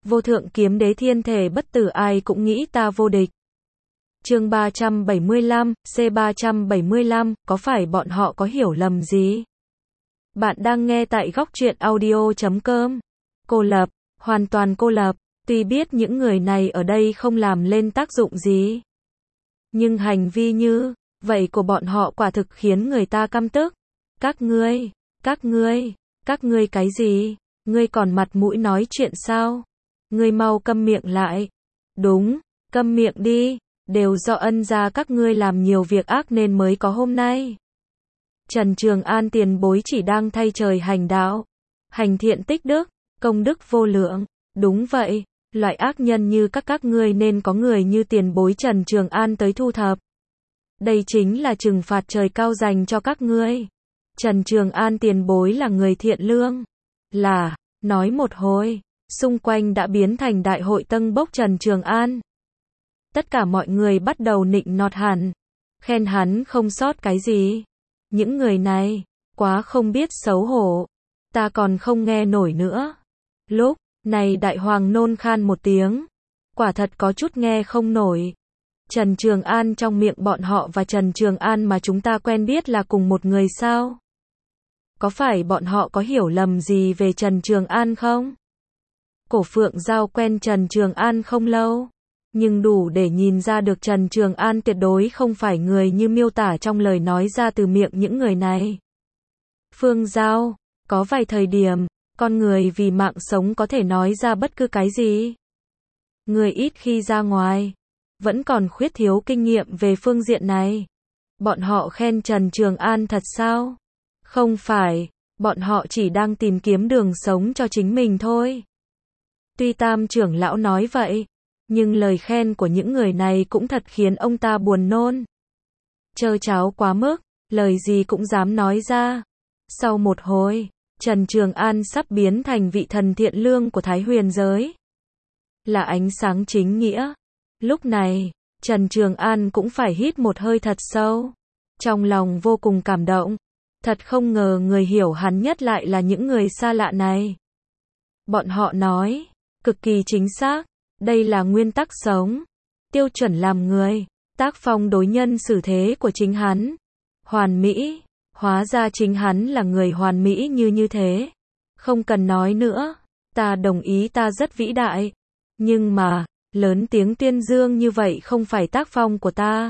Vô thượng kiếm đế thiên thể bất tử ai cũng nghĩ ta vô địch. Chương 375, C375, có phải bọn họ có hiểu lầm gì? Bạn đang nghe tại góc truyện audio.com. Cô lập, hoàn toàn cô lập, tuy biết những người này ở đây không làm lên tác dụng gì. Nhưng hành vi như vậy của bọn họ quả thực khiến người ta căm tức. Các ngươi cái gì? Ngươi còn mặt mũi nói chuyện sao? Ngươi mau câm miệng lại. Đúng, câm miệng đi, đều do ân gia các ngươi làm nhiều việc ác nên mới có hôm nay. Trần Trường An tiền bối chỉ đang thay trời hành đạo, hành thiện tích đức, công đức vô lượng. Đúng vậy, loại ác nhân như các ngươi nên có người như tiền bối Trần Trường An tới thu thập. Đây chính là trừng phạt trời cao dành cho các ngươi. Trần Trường An tiền bối là người thiện lương. Nói một hồi, xung quanh đã biến thành đại hội tâng bốc Trần Trường An. Tất cả mọi người bắt đầu nịnh nọt hẳn, khen hắn không sót cái gì. Những người này, quá không biết xấu hổ. Ta còn không nghe nổi nữa. Lúc này đại hoàng nôn khan một tiếng. Quả thật có chút nghe không nổi. Trần Trường An trong miệng bọn họ và Trần Trường An mà chúng ta quen biết là cùng một người sao? Có phải bọn họ có hiểu lầm gì về Trần Trường An không? Cổ Phượng Giao quen Trần Trường An không lâu, nhưng đủ để nhìn ra được Trần Trường An tuyệt đối không phải người như miêu tả trong lời nói ra từ miệng những người này. Phương Giao, có vài thời điểm, con người vì mạng sống có thể nói ra bất cứ cái gì. Người ít khi ra ngoài, vẫn còn khuyết thiếu kinh nghiệm về phương diện này. Bọn họ khen Trần Trường An thật sao? Không phải, bọn họ chỉ đang tìm kiếm đường sống cho chính mình thôi. Tuy Tam trưởng lão nói vậy, nhưng lời khen của những người này cũng thật khiến ông ta buồn nôn. Trơ tráo quá mức, lời gì cũng dám nói ra. Sau một hồi, Trần Trường An sắp biến thành vị thần thiện lương của Thái Huyền giới. Là ánh sáng chính nghĩa. Lúc này, Trần Trường An cũng phải hít một hơi thật sâu. Trong lòng vô cùng cảm động. Thật không ngờ người hiểu hắn nhất lại là những người xa lạ này. Bọn họ nói, cực kỳ chính xác, đây là nguyên tắc sống, tiêu chuẩn làm người, tác phong đối nhân xử thế của chính hắn. Hoàn mỹ, hóa ra chính hắn là người hoàn mỹ như thế. Không cần nói nữa, ta đồng ý ta rất vĩ đại. Nhưng mà, lớn tiếng tuyên dương như vậy không phải tác phong của ta.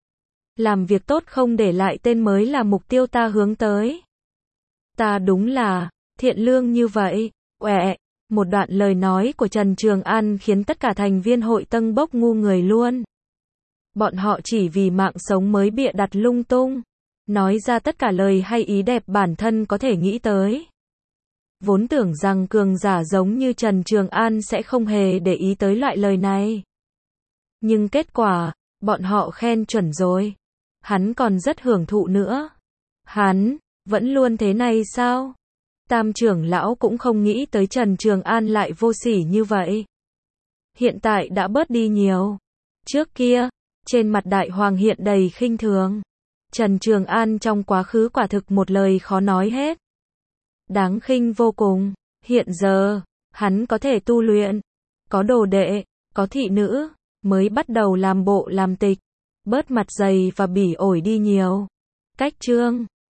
Làm việc tốt không để lại tên mới là mục tiêu ta hướng tới. Ta đúng là thiện lương như vậy. Một đoạn lời nói của Trần Trường An khiến tất cả thành viên hội tâng bốc ngu người luôn. Bọn họ chỉ vì mạng sống mới bịa đặt lung tung, nói ra tất cả lời hay ý đẹp bản thân có thể nghĩ tới. Vốn tưởng rằng cường giả giống như Trần Trường An sẽ không hề để ý tới loại lời này. Nhưng kết quả, bọn họ khen chuẩn rồi. Hắn còn rất hưởng thụ nữa. Hắn, vẫn luôn thế này sao? Tam trưởng lão cũng không nghĩ tới Trần Trường An lại vô sỉ như vậy. Hiện tại đã bớt đi nhiều. Trước kia, trên mặt đại hoàng hiện đầy khinh thường. Trần Trường An trong quá khứ quả thực một lời khó nói hết. Đáng khinh vô cùng. Hiện giờ, hắn có thể tu luyện, có đồ đệ, có thị nữ, mới bắt đầu làm bộ làm tịch. Bớt mặt dày và bỉ ổi đi nhiều. Cách chương